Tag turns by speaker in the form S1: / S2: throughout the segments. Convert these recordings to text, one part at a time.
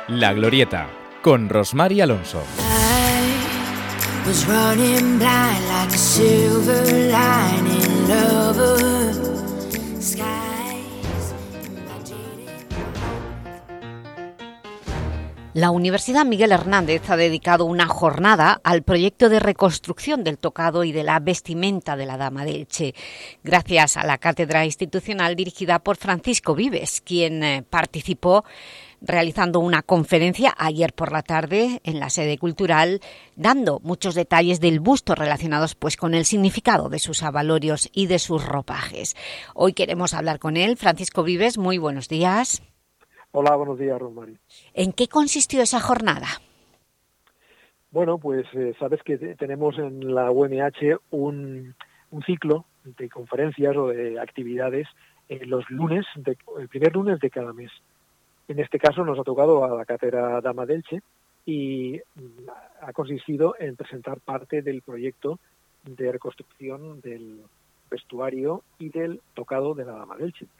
S1: La Glorieta, con Rosmar Alonso.
S2: La Universidad Miguel Hernández ha dedicado una jornada al proyecto de reconstrucción del tocado y de la vestimenta de la Dama de Elche, gracias a la cátedra institucional dirigida por Francisco Vives, quien participó realizando una conferencia ayer por la tarde en la sede cultural, dando muchos detalles del busto relacionados pues con el significado de sus abalorios y de sus ropajes. Hoy queremos hablar con él. Francisco Vives, muy buenos días.
S3: Hola, buenos días, Rosmar.
S2: ¿En qué consistió esa jornada?
S3: Bueno, pues sabes que tenemos en la UMH un ciclo de conferencias o de actividades los lunes, el primer lunes de cada mes. En este caso nos ha tocado a la cátedra Dama de Elche y ha consistido en presentar parte del proyecto de reconstrucción del vestuario y del tocado de la Dama de Elche.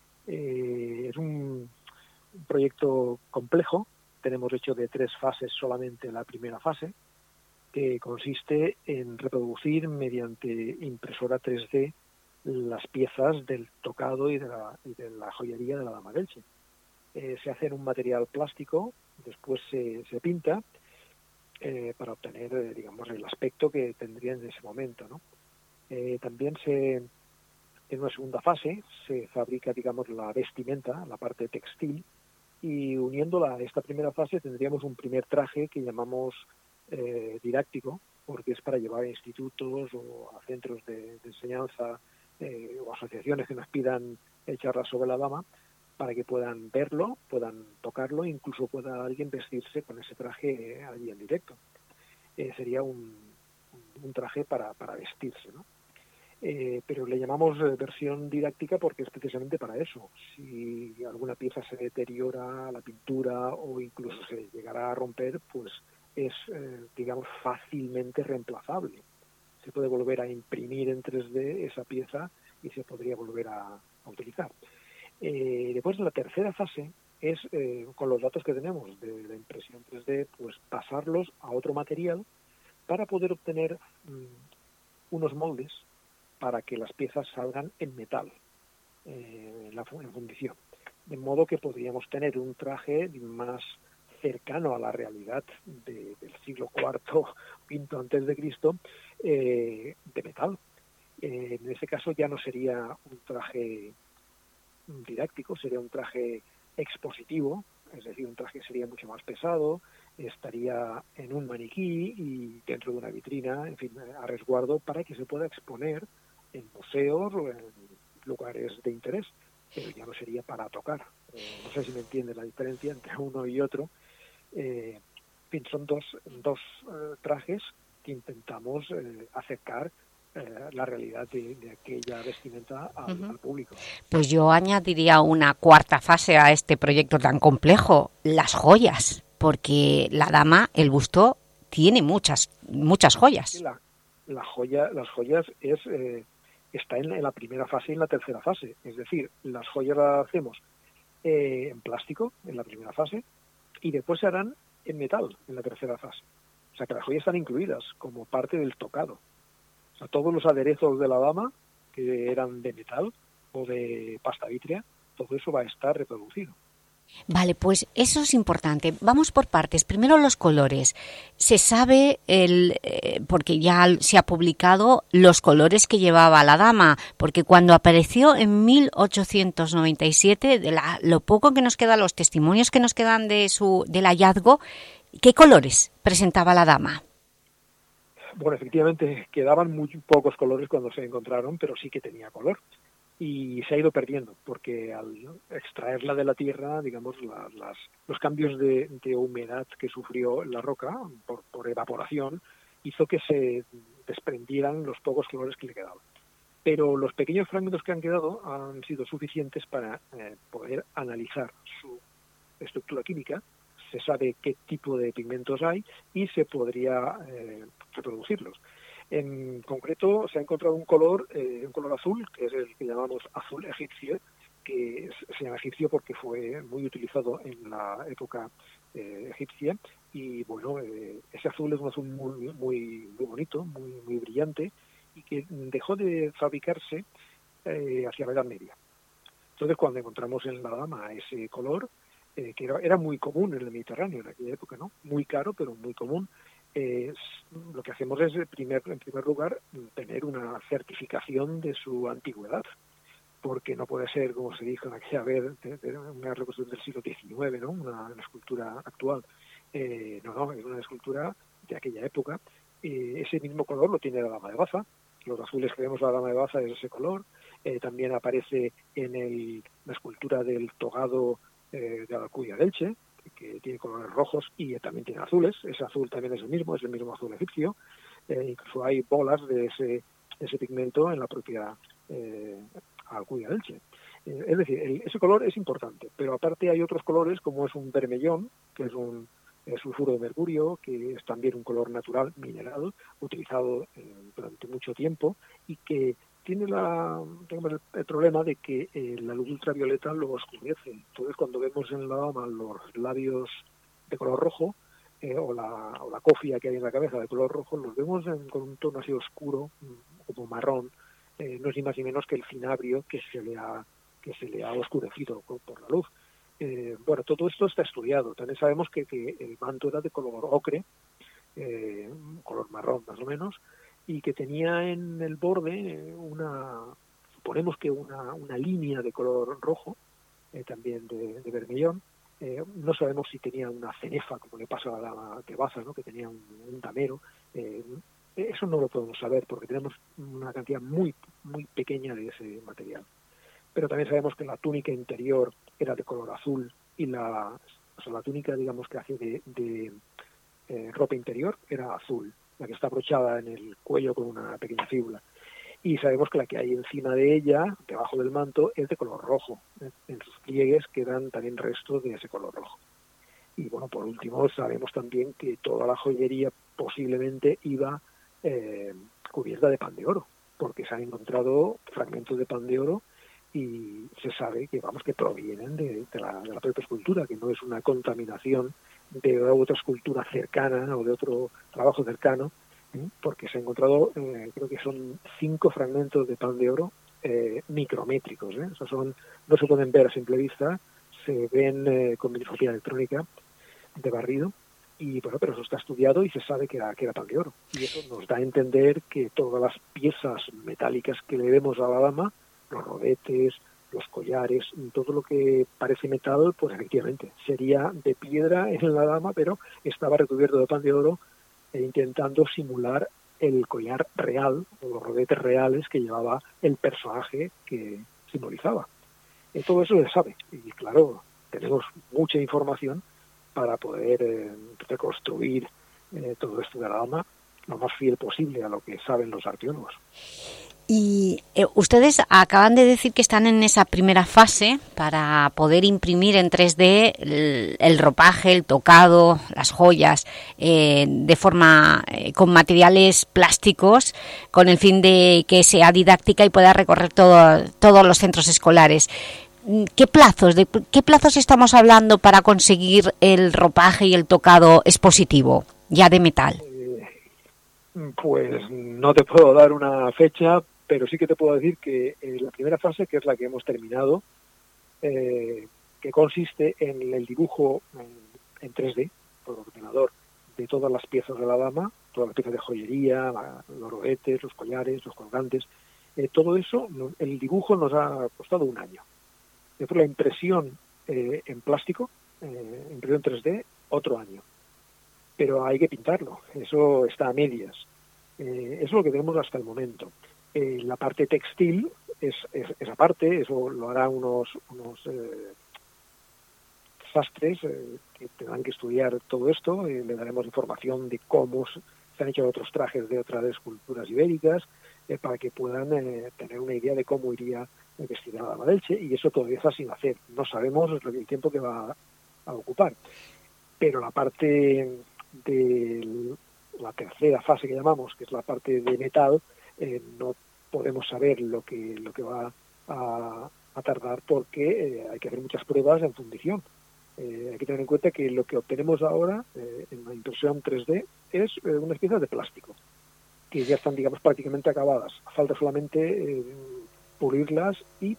S3: Es un proyecto complejo. Tenemos hecho de 3 fases solamente la primera fase, que consiste en reproducir mediante impresora 3D las piezas del tocado y de la joyería de la Dama de Elche. Se hace en un material plástico, después se pinta para obtener, digamos, el aspecto que tendría en ese momento, ¿no? También en una segunda fase se fabrica, digamos, la vestimenta, la parte textil, y uniéndola a esta primera fase tendríamos un primer traje que llamamos didáctico, porque es para llevar a institutos o a centros de enseñanza o asociaciones que nos pidan charlas sobre la dama, para que puedan verlo, puedan tocarlo, incluso pueda alguien vestirse con ese traje allí en directo. Sería un traje para vestirse, ¿no? Pero le llamamos versión didáctica porque es precisamente para eso. Si alguna pieza se deteriora, la pintura, o incluso se llegará a romper, pues es, digamos, fácilmente reemplazable. Se puede volver a imprimir en 3D esa pieza y se podría volver a utilizar. Después, la tercera fase es, con los datos que tenemos de la impresión 3D, pues pasarlos a otro material para poder obtener unos moldes para que las piezas salgan en metal, en fundición. De modo que podríamos tener un traje más cercano a la realidad del siglo IV, V antes de Cristo, de metal. En ese caso ya no sería un traje didáctico, sería un traje expositivo, es decir, un traje que sería mucho más pesado, estaría en un maniquí y dentro de una vitrina, en fin, a resguardo, para que se pueda exponer en museos o en lugares de interés, pero ya no sería para tocar. No sé si me entiende la diferencia entre uno y otro. En fin, son dos trajes que intentamos acercar la realidad de aquella vestimenta al público.
S2: Pues yo añadiría una cuarta fase a este proyecto tan complejo, las joyas, porque la dama, el busto, tiene muchas joyas.
S3: Las joyas está en la primera fase y en la tercera fase. Es decir, las joyas las hacemos en plástico en la primera fase y después se harán en metal en la tercera fase. O sea que las joyas están incluidas como parte del tocado. O sea, todos los aderezos de la dama, que eran de metal o de pasta vítrea, todo eso va a estar reproducido.
S2: Vale, pues eso es importante. Vamos por partes. Primero los colores. Se sabe, porque ya se ha publicado, los colores que llevaba la dama, porque cuando apareció en 1897, lo poco que nos queda, los testimonios que nos quedan del hallazgo, ¿qué colores presentaba la dama?
S3: Bueno, efectivamente, quedaban muy pocos colores cuando se encontraron, pero sí que tenía color. Y se ha ido perdiendo, porque al extraerla de la tierra, digamos, los cambios de humedad que sufrió la roca por evaporación, hizo que se desprendieran los pocos colores que le quedaban. Pero los pequeños fragmentos que han quedado han sido suficientes para poder analizar su estructura química. Se sabe qué tipo de pigmentos hay y se podría reproducirlos. En concreto, se ha encontrado un color azul, que es el que llamamos azul egipcio, que se llama egipcio porque fue muy utilizado en la época egipcia, y bueno, ese azul es un azul muy bonito, muy brillante, y que dejó de fabricarse hacia la Edad Media. Entonces, cuando encontramos en la dama ese color, que era muy común en el Mediterráneo en aquella época, ¿no? Muy caro, pero muy común, lo que hacemos es, en primer lugar, tener una certificación de su antigüedad, porque no puede ser, como se dijo en aquella vez, una reconstrucción del siglo XIX, ¿no? Una escultura actual. No, es una escultura de aquella época. Ese mismo color lo tiene la Dama de Baza. Los azules que vemos la Dama de Baza es ese color. También aparece en la escultura del togado de la Alcudia de Elche, que tiene colores rojos y también tiene azules. Ese azul también es el mismo azul egipcio. Incluso hay bolas de ese pigmento en la propia Alcudia de Elche. Es decir, ese color es importante, pero aparte hay otros colores, como es un vermellón, que es un sulfuro de mercurio, que es también un color natural, mineral, utilizado durante mucho tiempo, y que tiene el problema de que la luz ultravioleta lo oscurece. Entonces, cuando vemos en la dama los labios de color rojo, o la cofia que hay en la cabeza de color rojo, los vemos con un tono así oscuro, como marrón. No es ni más ni menos que el cinabrio que se le ha oscurecido por la luz. Bueno, todo esto está estudiado. También sabemos que el manto era de color ocre, color marrón más o menos, y que tenía en el borde suponemos que una línea de color rojo, también de vermellón. No sabemos si tenía una cenefa, como le pasa a la Dama de Baza, ¿no? Que tenía un damero. Eso no lo podemos saber porque tenemos una cantidad muy pequeña de ese material. Pero también sabemos que la túnica interior era de color azul y la túnica, digamos, que hace de ropa interior era azul, la que está abrochada en el cuello con una pequeña fíbula. Y sabemos que la que hay encima de ella, debajo del manto, es de color rojo. En sus pliegues quedan también restos de ese color rojo. Y bueno, por último, sabemos también que toda la joyería posiblemente iba cubierta de pan de oro, porque se han encontrado fragmentos de pan de oro y se sabe que provienen de la propia escultura, que no es una contaminación de otra escultura cercana o de otro trabajo cercano, porque se han encontrado, creo que son 5 fragmentos de pan de oro micrométricos. O sea, no se pueden ver a simple vista, se ven con microscopía electrónica de barrido, y bueno, pero eso está estudiado y se sabe que era pan de oro. Y eso nos da a entender que todas las piezas metálicas que le vemos a la dama, los rodetes, los collares, todo lo que parece metal, pues efectivamente sería de piedra en la dama, pero estaba recubierto de pan de oro, intentando simular el collar real o los rodetes reales que llevaba el personaje que simbolizaba. Todo eso se sabe, y claro, tenemos mucha información para poder reconstruir todo esto de la dama lo más fiel posible a lo que saben los arqueólogos.
S2: Y ustedes acaban de decir que están en esa primera fase para poder imprimir en 3D el ropaje, el tocado, las joyas, de forma con materiales plásticos, con el fin de que sea didáctica y pueda recorrer todos los centros escolares. ¿Qué plazos estamos hablando para conseguir el ropaje y el tocado expositivo, ya de metal?
S3: Pues no te puedo dar una fecha, pero sí que te puedo decir que la primera fase, que es la que hemos terminado, que consiste en el dibujo en 3D, por ordenador, de todas las piezas de la dama, todas las piezas de joyería, los rodetes, los collares, los colgantes, todo eso, el dibujo nos ha costado 1 año. Después la impresión en plástico, impresión 3D, otro año. Pero hay que pintarlo, eso está a medias. Eso es lo que tenemos hasta el momento. La parte textil es aparte, eso lo harán unos sastres que tendrán que estudiar todo esto, le daremos información de cómo se han hecho otros trajes de otras esculturas ibéricas, para que puedan tener una idea de cómo iría vestida la Dama de Elche, y eso todavía está sin hacer. No sabemos el tiempo que va a ocupar. Pero la parte de la tercera fase que llamamos, que es la parte de metal, no podemos saber lo que va a a tardar porque hay que hacer muchas pruebas en fundición. Hay que tener en cuenta que lo que obtenemos ahora en la impresión 3D es unas piezas de plástico que ya están, digamos, prácticamente acabadas. Falta solamente pulirlas y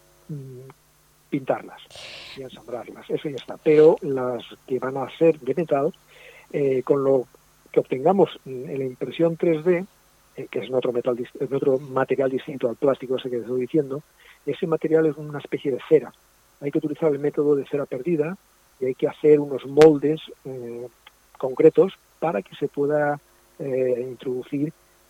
S3: pintarlas y ensamblarlas. Eso ya está. Pero las que van a ser de metal, con lo que obtengamos en la impresión 3D, que es otro material distinto al plástico ese que estoy diciendo, ese material es una especie de cera. Hay que utilizar el método de cera perdida y hay que hacer unos moldes concretos para que se pueda introducir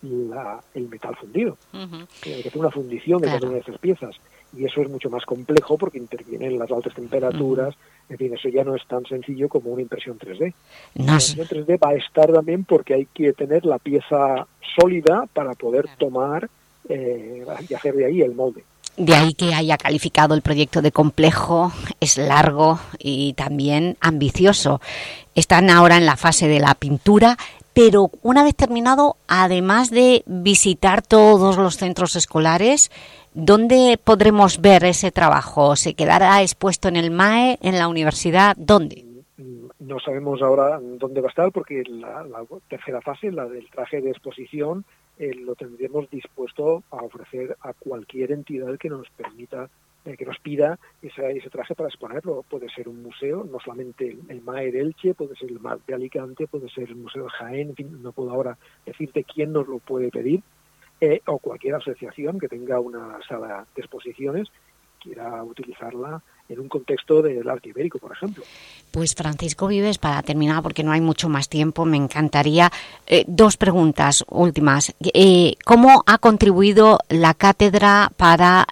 S3: el metal fundido. Hay que hacer una fundición de cada una de esas piezas y eso es mucho más complejo porque intervienen las altas temperaturas. En fin, eso ya no es tan sencillo como una impresión 3D. La impresión 3D va a estar también porque hay que tener la pieza sólida para poder tomar y hacer de ahí el molde.
S2: De ahí que haya calificado el proyecto de complejo, es largo y también ambicioso. Están ahora en la fase de la pintura, pero una vez terminado, además de visitar todos los centros escolares, ¿dónde podremos ver ese trabajo? ¿Se quedará expuesto en el MAE, en la universidad? ¿Dónde?
S3: No sabemos ahora dónde va a estar porque la tercera fase, la del traje de exposición, lo tendremos dispuesto a ofrecer a cualquier entidad que nos permita, que nos pida ese traje para exponerlo. Puede ser un museo, no solamente el MAE de Elche, puede ser el MAE de Alicante, puede ser el Museo de Jaén, en fin, no puedo ahora decirte quién nos lo puede pedir, o cualquier asociación que tenga una sala de exposiciones quiera utilizarla en un contexto del arte ibérico, por ejemplo.
S2: Pues Francisco Vives, para terminar, porque no hay mucho más tiempo, me encantaría dos preguntas últimas. ¿Cómo ha contribuido la cátedra para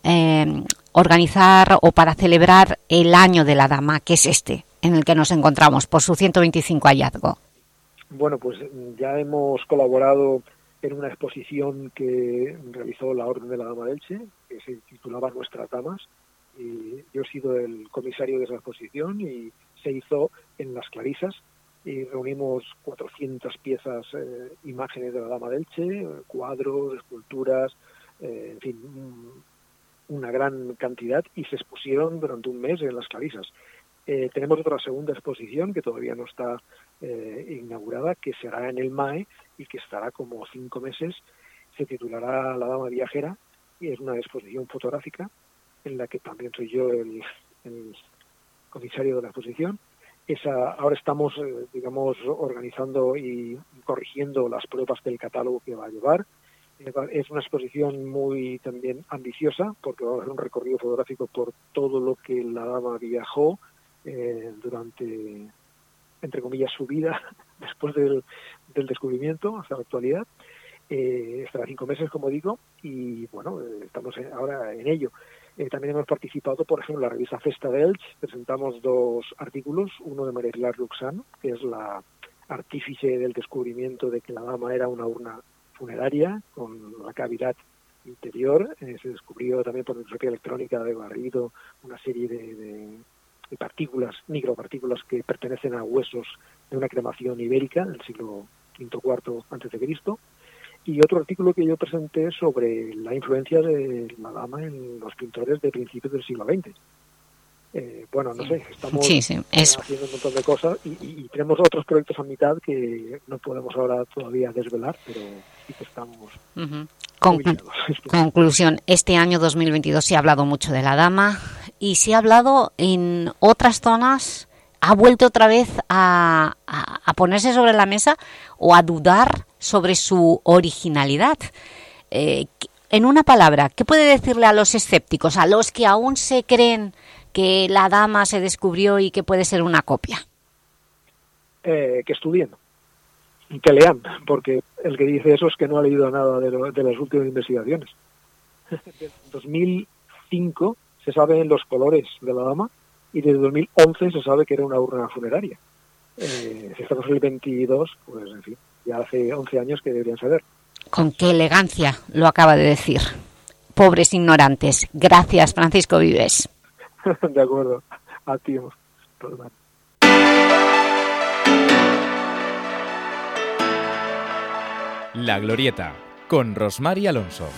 S2: organizar o para celebrar el Año de la Dama, que es en el que nos encontramos, por su 125 hallazgo?
S3: Bueno, pues ya hemos colaborado en una exposición que realizó la Orden de la Dama de Elche, que se titulaba Nuestras Damas, y yo he sido el comisario de esa exposición y se hizo en Las Clarisas y reunimos 400 piezas, imágenes de la Dama de Elche, cuadros, esculturas, en fin, una gran cantidad y se expusieron durante un mes en Las Clarisas. Tenemos otra segunda exposición que todavía no está inaugurada, que será en el MAE y que estará como 5 meses. Se titulará La Dama Viajera y es una exposición fotográfica en la que también soy yo el comisario de la exposición. Ahora estamos, digamos, organizando y corrigiendo las pruebas del catálogo que va a llevar. Es una exposición muy también ambiciosa porque va a hacer un recorrido fotográfico por todo lo que la dama viajó durante, entre comillas, su vida después del descubrimiento hasta la actualidad. Estará 5 meses, como digo, y bueno, estamos ahora en ello. También hemos participado, por ejemplo, en la revista Festa de Elche. Presentamos 2 artículos, uno de María Pilar Luxán, que es la artífice del descubrimiento de que la dama era una urna funeraria con la cavidad interior. Se descubrió también por microscopía electrónica de barrido una serie de partículas, micropartículas que pertenecen a huesos de una cremación ibérica del siglo V-IV a.C. Y otro artículo que yo presenté sobre la influencia de la dama en los pintores de principios del siglo XX. Bueno, no sé, estamos haciendo un montón de cosas y tenemos otros proyectos a mitad que no podemos ahora todavía desvelar, pero sí que estamos...
S2: Conclusión, este año 2022 se ha hablado mucho de la dama y se ha hablado en otras zonas, ha vuelto otra vez a ponerse sobre la mesa o a dudar sobre su originalidad. En una palabra, ¿qué puede decirle a los escépticos, a los que aún se creen que la dama se descubrió y que puede ser una copia?
S3: Que estudien, que lean, porque el que dice eso es que no ha leído nada de las últimas investigaciones. En 2005 se saben los colores de la dama y desde 2011 se sabe que era una urna funeraria. Si estamos en el 22, pues en fin, ya hace 11 años que deberían saber.
S2: Con qué elegancia lo acaba de decir. Pobres ignorantes. Gracias, Francisco Vives.
S3: De acuerdo. A ti, Rosmar.
S1: La Glorieta, con Rosmar Alonso.